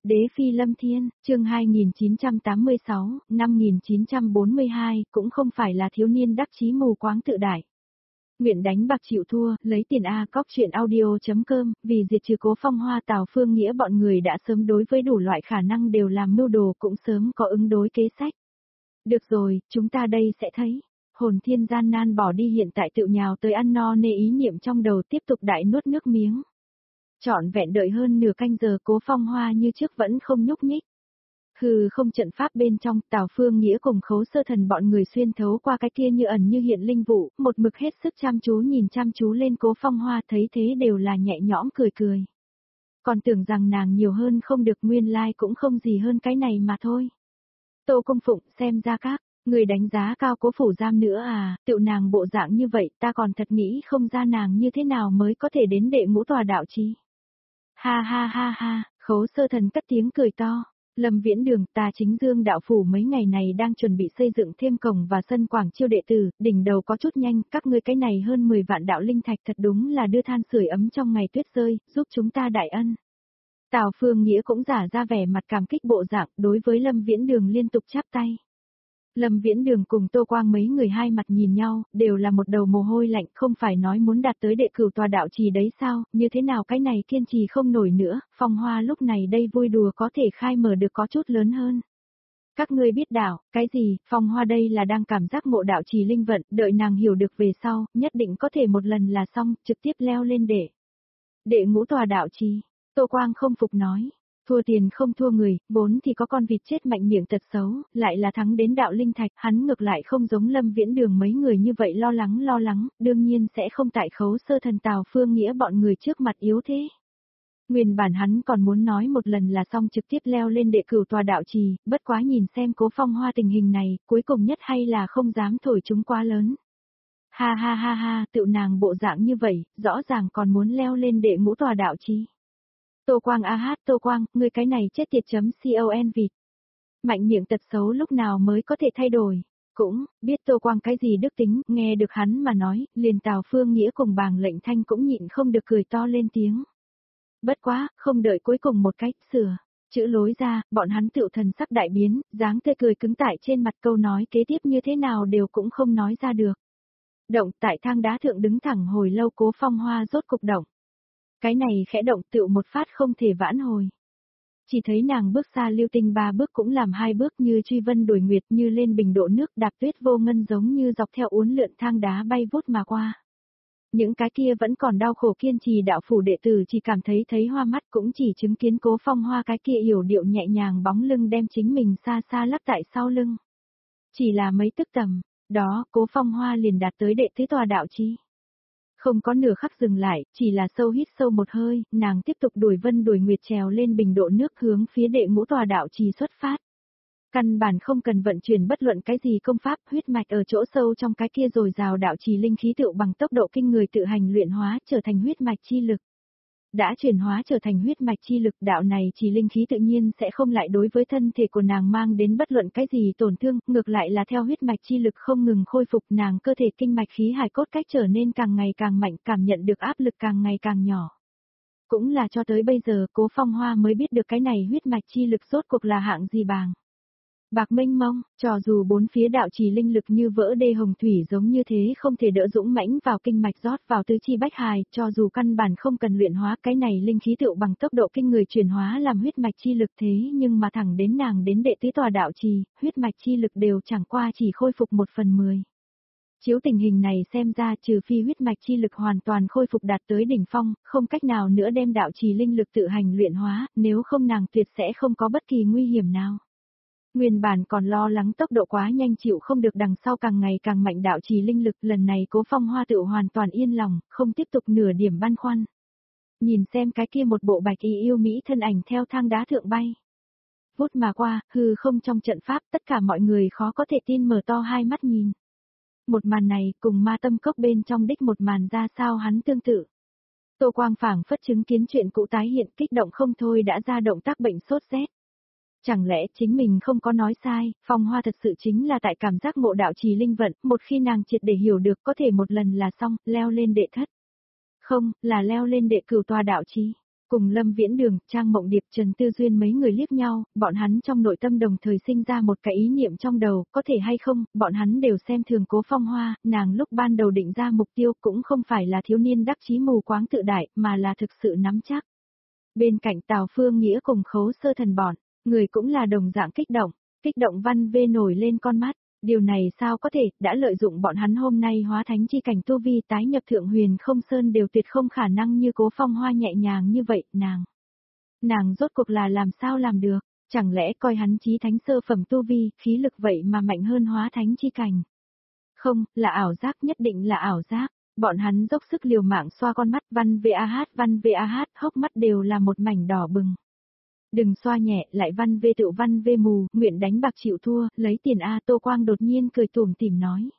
Đế phi lâm thiên, chương 2986, 5942, cũng không phải là thiếu niên đắc chí mù quáng tự đại. Nguyện đánh bạc chịu thua, lấy tiền A cóc chuyện audio.com, vì diệt trừ Cố Phong Hoa Tào Phương Nghĩa bọn người đã sớm đối với đủ loại khả năng đều làm mưu đồ cũng sớm có ứng đối kế sách. Được rồi, chúng ta đây sẽ thấy. Hồn Thiên gian nan bỏ đi hiện tại tự nhào tới ăn no nê ý niệm trong đầu tiếp tục đại nuốt nước miếng. Trọn vẹn đợi hơn nửa canh giờ Cố Phong Hoa như trước vẫn không nhúc nhích. Hừ, không trận pháp bên trong, Tào Phương Nghĩa cùng Khấu Sơ Thần bọn người xuyên thấu qua cái kia như ẩn như hiện linh vụ, một mực hết sức chăm chú nhìn chăm chú lên Cố Phong Hoa, thấy thế đều là nhẹ nhõm cười cười. Còn tưởng rằng nàng nhiều hơn không được, nguyên lai cũng không gì hơn cái này mà thôi. Tô Công Phụng, xem ra các người đánh giá cao Cố phủ giam nữa à, tựu nàng bộ dạng như vậy, ta còn thật nghĩ không ra nàng như thế nào mới có thể đến đệ ngũ tòa đạo chí. Ha ha ha ha, Khấu Sơ Thần cất tiếng cười to. Lâm Viễn Đường, ta chính Dương đạo phủ mấy ngày này đang chuẩn bị xây dựng thêm cổng và sân quảng chiêu đệ tử, đỉnh đầu có chút nhanh, các ngươi cái này hơn 10 vạn đạo linh thạch thật đúng là đưa than sưởi ấm trong ngày tuyết rơi, giúp chúng ta đại ân. Tào Phương Nghĩa cũng giả ra vẻ mặt cảm kích bộ dạng, đối với Lâm Viễn Đường liên tục chắp tay. Lâm Viễn Đường cùng Tô Quang mấy người hai mặt nhìn nhau, đều là một đầu mồ hôi lạnh, không phải nói muốn đạt tới đệ cửu tòa đạo trì đấy sao, như thế nào cái này kiên trì không nổi nữa, Phong Hoa lúc này đây vui đùa có thể khai mở được có chút lớn hơn. Các ngươi biết đạo, cái gì, Phong Hoa đây là đang cảm giác ngộ đạo trì linh vận, đợi nàng hiểu được về sau, nhất định có thể một lần là xong, trực tiếp leo lên đệ ngũ tòa đạo trì. Tô Quang không phục nói. Thua tiền không thua người, vốn thì có con vịt chết mạnh miệng tật xấu, lại là thắng đến đạo linh thạch, hắn ngược lại không giống Lâm Viễn Đường mấy người như vậy lo lắng, đương nhiên sẽ không tại Khấu Sơ Thần Tào Phương Nghĩa bọn người trước mặt yếu thế. Nguyên bản hắn còn muốn nói một lần là xong trực tiếp leo lên đệ cửu tòa đạo trì, bất quá nhìn xem Cố Phong Hoa tình hình này, cuối cùng nhất hay là không dám thổi chúng quá lớn. Ha ha ha ha, tựu nàng bộ dạng như vậy, rõ ràng còn muốn leo lên đệ ngũ tòa đạo trì. Tô Quang Tô Quang, ngươi cái này chết tiệt.con vịt. Mạnh miệng tật xấu lúc nào mới có thể thay đổi. Cũng, biết Tô Quang cái gì đức tính, nghe được hắn mà nói, liền Tào Phương Nghĩa cùng Bàng Lệnh Thanh cũng nhịn không được cười to lên tiếng. Bất quá, không đợi cuối cùng một cách, sửa. Chữ lối ra, bọn hắn tựu thần sắc đại biến, dáng tươi cười cứng tại trên mặt, câu nói kế tiếp như thế nào đều cũng không nói ra được. Động tại thang đá thượng đứng thẳng hồi lâu Cố Phong Hoa rốt cục động. Cái này khẽ động tựu một phát không thể vãn hồi. Chỉ thấy nàng bước xa lưu tinh 3 bước cũng làm 2 bước như truy vân đuổi nguyệt, như lên bình độ nước đạp tuyết vô ngân, giống như dọc theo uốn lượn thang đá bay vút mà qua. Những cái kia vẫn còn đau khổ kiên trì đạo phủ đệ tử chỉ cảm thấy hoa mắt, cũng chỉ chứng kiến Cố Phong Hoa cái kia yểu điệu nhẹ nhàng bóng lưng đem chính mình xa xa lắp tại sau lưng. Chỉ là mấy tức tầm, đó Cố Phong Hoa liền đạt tới đệ tứ tòa đạo chí. Không có nửa khắc dừng lại, chỉ là sâu hít sâu một hơi, nàng tiếp tục đuổi vân đuổi nguyệt trèo lên bình độ nước hướng phía đệ ngũ tòa đạo trì xuất phát. Căn bản không cần vận chuyển bất luận cái gì công pháp, huyết mạch ở chỗ sâu trong cái kia rồi rào đạo trì linh khí tựu bằng tốc độ kinh người tự hành luyện hóa trở thành huyết mạch chi lực. Đã chuyển hóa trở thành huyết mạch chi lực, đạo này chỉ linh khí tự nhiên sẽ không lại đối với thân thể của nàng mang đến bất luận cái gì tổn thương, ngược lại là theo huyết mạch chi lực không ngừng khôi phục, nàng cơ thể kinh mạch khí hải cốt cách trở nên càng ngày càng mạnh, cảm nhận được áp lực càng ngày càng nhỏ. Cũng là cho tới bây giờ Cố Phong Hoa mới biết được cái này huyết mạch chi lực rốt cuộc là hạng gì bàng. Bạc mênh mông, cho dù bốn phía đạo trì linh lực như vỡ đê hồng thủy giống như thế không thể đỡ dũng mãnh vào kinh mạch rót vào tứ chi bách hài, cho dù căn bản không cần luyện hóa cái này linh khí tựu bằng tốc độ kinh người chuyển hóa làm huyết mạch chi lực, thế nhưng mà thẳng đến nàng đến đệ tứ tòa đạo trì, huyết mạch chi lực đều chẳng qua chỉ khôi phục 1/10. Chiếu tình hình này xem ra trừ phi huyết mạch chi lực hoàn toàn khôi phục đạt tới đỉnh phong, không cách nào nữa đem đạo trì linh lực tự hành luyện hóa, nếu không nàng tuyệt sẽ không có bất kỳ nguy hiểm nào. Nguyên bản còn lo lắng tốc độ quá nhanh chịu không được, đằng sau càng ngày càng mạnh đạo trì linh lực, lần này Cố Phong Hoa tự hoàn toàn yên lòng, không tiếp tục nửa điểm băn khoăn. Nhìn xem cái kia một bộ bạch y yêu mỹ thân ảnh theo thang đá thượng bay. Vút mà qua, hư không trong trận pháp, tất cả mọi người khó có thể tin mở to hai mắt nhìn. Một màn này cùng Ma Tâm Cốc bên trong đích một màn ra sao hắn tương tự. Tô Quang phảng phất chứng kiến chuyện cũ tái hiện, kích động không thôi đã ra động tác bệnh sốt rét. Chẳng lẽ chính mình không có nói sai, Phong Hoa thật sự chính là tại cảm giác ngộ đạo trì linh vận, một khi nàng triệt để hiểu được có thể một lần là xong, leo lên đệ thất. Không, là leo lên đệ cửu tòa đạo trì. Cùng Lâm Viễn Đường, Trang Mộng Điệp, Trần Tư Duyên mấy người liếc nhau, bọn hắn trong nội tâm đồng thời sinh ra một cái ý niệm trong đầu, có thể hay không, bọn hắn đều xem thường Cố Phong Hoa, nàng lúc ban đầu định ra mục tiêu cũng không phải là thiếu niên đắc chí mù quáng tự đại, mà là thực sự nắm chắc. Bên cạnh Tào Phương Nghĩa cùng Khấu Sơ Thần bọn, người cũng là đồng dạng kích động Văn Vê nổi lên con mắt. Điều này sao có thể, đã lợi dụng bọn hắn hôm nay hóa thánh chi cảnh tu vi tái nhập thượng huyền không sơn đều tuyệt không khả năng như Cố Phong Hoa nhẹ nhàng như vậy, nàng rốt cuộc là làm sao làm được, chẳng lẽ coi hắn chí thánh sơ phẩm tu vi, khí lực vậy mà mạnh hơn hóa thánh chi cảnh. Không, là ảo giác, nhất định là ảo giác, bọn hắn dốc sức liều mạng xoa con mắt Văn VAH, hốc mắt đều là một mảnh đỏ bừng. Đừng xoa nhẹ, lại Văn Vê mù, nguyện đánh bạc chịu thua, lấy tiền A. Tô Quang đột nhiên cười tủm tỉm nói.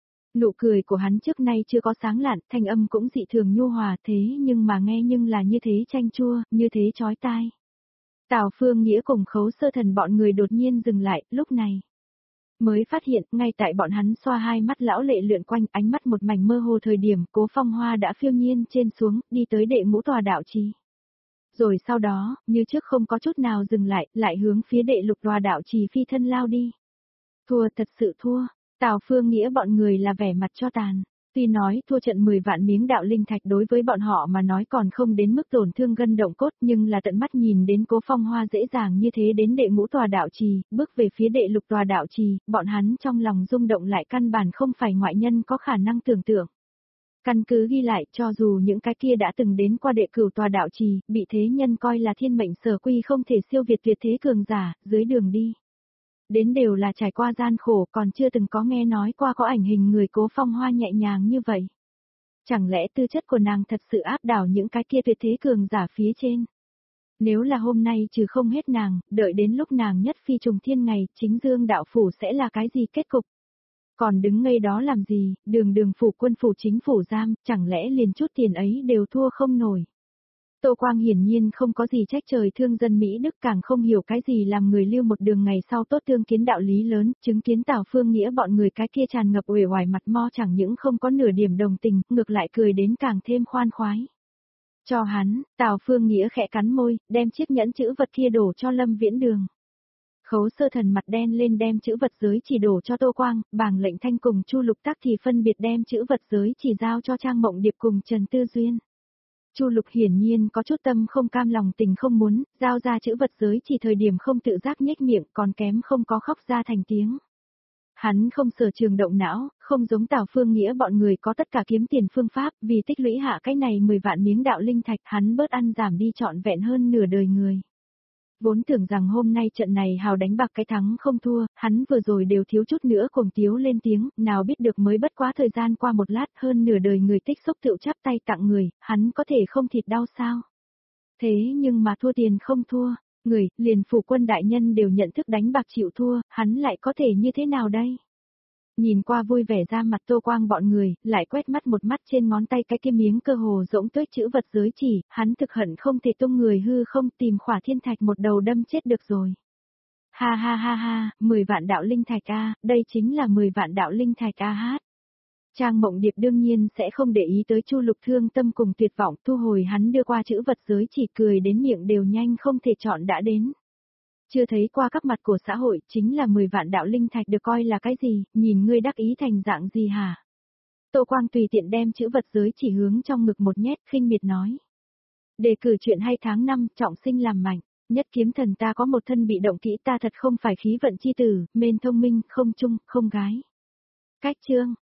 Nụ cười của hắn trước nay chưa có sáng lạn, thanh âm cũng dị thường nhu hòa thế nhưng mà nghe nhưng là như thế chanh chua, như thế chói tai. Tào Phương Nghĩa cùng Khấu Sơ Thần bọn người đột nhiên dừng lại, lúc này. Mới phát hiện, ngay tại bọn hắn xoa hai mắt lão lệ lượn quanh ánh mắt một mảnh mơ hồ thời điểm, Cố Phong Hoa đã phiêu nhiên trên xuống, đi tới đệ ngũ tòa đạo trì. Rồi sau đó, như trước không có chút nào dừng lại hướng phía đệ lục tòa đạo trì phi thân lao đi. Thua, thật sự thua, Tào Phương Nghĩa bọn người là vẻ mặt cho tàn. Tuy nói thua trận 10 vạn miếng đạo linh thạch đối với bọn họ mà nói còn không đến mức tổn thương gân động cốt, nhưng là tận mắt nhìn đến Cố Phong Hoa dễ dàng như thế đến đệ ngũ tòa đạo trì, bước về phía đệ lục tòa đạo trì, bọn hắn trong lòng rung động lại căn bản không phải ngoại nhân có khả năng tưởng tượng. Căn cứ ghi lại, cho dù những cái kia đã từng đến qua đệ cửu tòa đạo trì, bị thế nhân coi là thiên mệnh sở quy không thể siêu việt tuyệt thế cường giả, dưới đường đi. Đến đều là trải qua gian khổ, còn chưa từng có nghe nói qua có ảnh hình người Cố Phong Hoa nhẹ nhàng như vậy. Chẳng lẽ tư chất của nàng thật sự áp đảo những cái kia tuyệt thế cường giả phía trên? Nếu là hôm nay trừ không hết nàng, đợi đến lúc nàng nhất phi trùng thiên ngày, chính dương đạo phủ sẽ là cái gì kết cục? Còn đứng ngây đó làm gì, đường phủ quân phủ chính phủ giam, chẳng lẽ liền chút tiền ấy đều thua không nổi. Tô Quang hiển nhiên không có gì trách trời thương dân Mỹ Đức, càng không hiểu cái gì làm người lưu một đường ngày sau tốt tương kiến đạo lý lớn, chứng kiến Tào Phương Nghĩa bọn người cái kia tràn ngập uể oải mặt mo chẳng những không có nửa điểm đồng tình, ngược lại cười đến càng thêm khoan khoái. Cho hắn, Tào Phương Nghĩa khẽ cắn môi, đem chiếc nhẫn chữ vật kia đổ cho Lâm Viễn Đường. Khấu Sơ Thần mặt đen lên đem chữ vật giới chỉ đổ cho Tô Quang, Bàng Lệnh Thanh cùng Chu Lục Tác thì phân biệt đem chữ vật giới chỉ giao cho Trang Mộng Điệp cùng Trần Tư Duyên. Chu Lục hiển nhiên có chút tâm không cam lòng tình không muốn, giao ra chữ vật giới chỉ thời điểm không tự giác nhếch miệng, còn kém không có khóc ra thành tiếng. Hắn không sở trường động não, không giống Tào Phương Nghĩa bọn người có tất cả kiếm tiền phương pháp, vì tích lũy hạ cái này 10 vạn miếng đạo linh thạch, hắn bớt ăn giảm đi trọn vẹn hơn nửa đời người. Vốn tưởng rằng hôm nay trận này hào đánh bạc cái thắng không thua, hắn vừa rồi đều thiếu chút nữa cùng tiếu lên tiếng, nào biết được mới bất quá thời gian qua một lát hơn nửa đời người tích xúc tựu chắp tay tặng người, hắn có thể không thịt đau sao? Thế nhưng mà thua tiền không thua, người, liền phủ quân đại nhân đều nhận thức đánh bạc chịu thua, hắn lại có thể như thế nào đây? Nhìn qua vui vẻ ra mặt Tô Quang bọn người, lại quét mắt một mắt trên ngón tay cái kia miếng cơ hồ rỗng tuếch chữ vật giới chỉ, hắn thực hận không thể tung người hư không tìm Khỏa Thiên Thạch một đầu đâm chết được rồi. Ha ha ha ha, 10 vạn đạo linh thạch a, đây chính là 10 vạn đạo linh thạch a hát. Trang Mộng Điệp đương nhiên sẽ không để ý tới Chu Lục thương tâm cùng tuyệt vọng, thu hồi hắn đưa qua chữ vật giới chỉ, cười đến miệng đều nhanh không thể chọn đã đến. Chưa thấy qua các mặt của xã hội, chính là 10 vạn đạo linh thạch được coi là cái gì, nhìn ngươi đắc ý thành dạng gì hả? Tô Quang tùy tiện đem chữ vật giới chỉ hướng trong ngực một nhét, khinh miệt nói. Đề cử chuyện hay tháng 5, trọng sinh làm mạnh, nhất kiếm thần ta có một thân bị động kỹ, ta thật không phải khí vận chi tử, mên thông minh, không trung, không gái. Cách chương.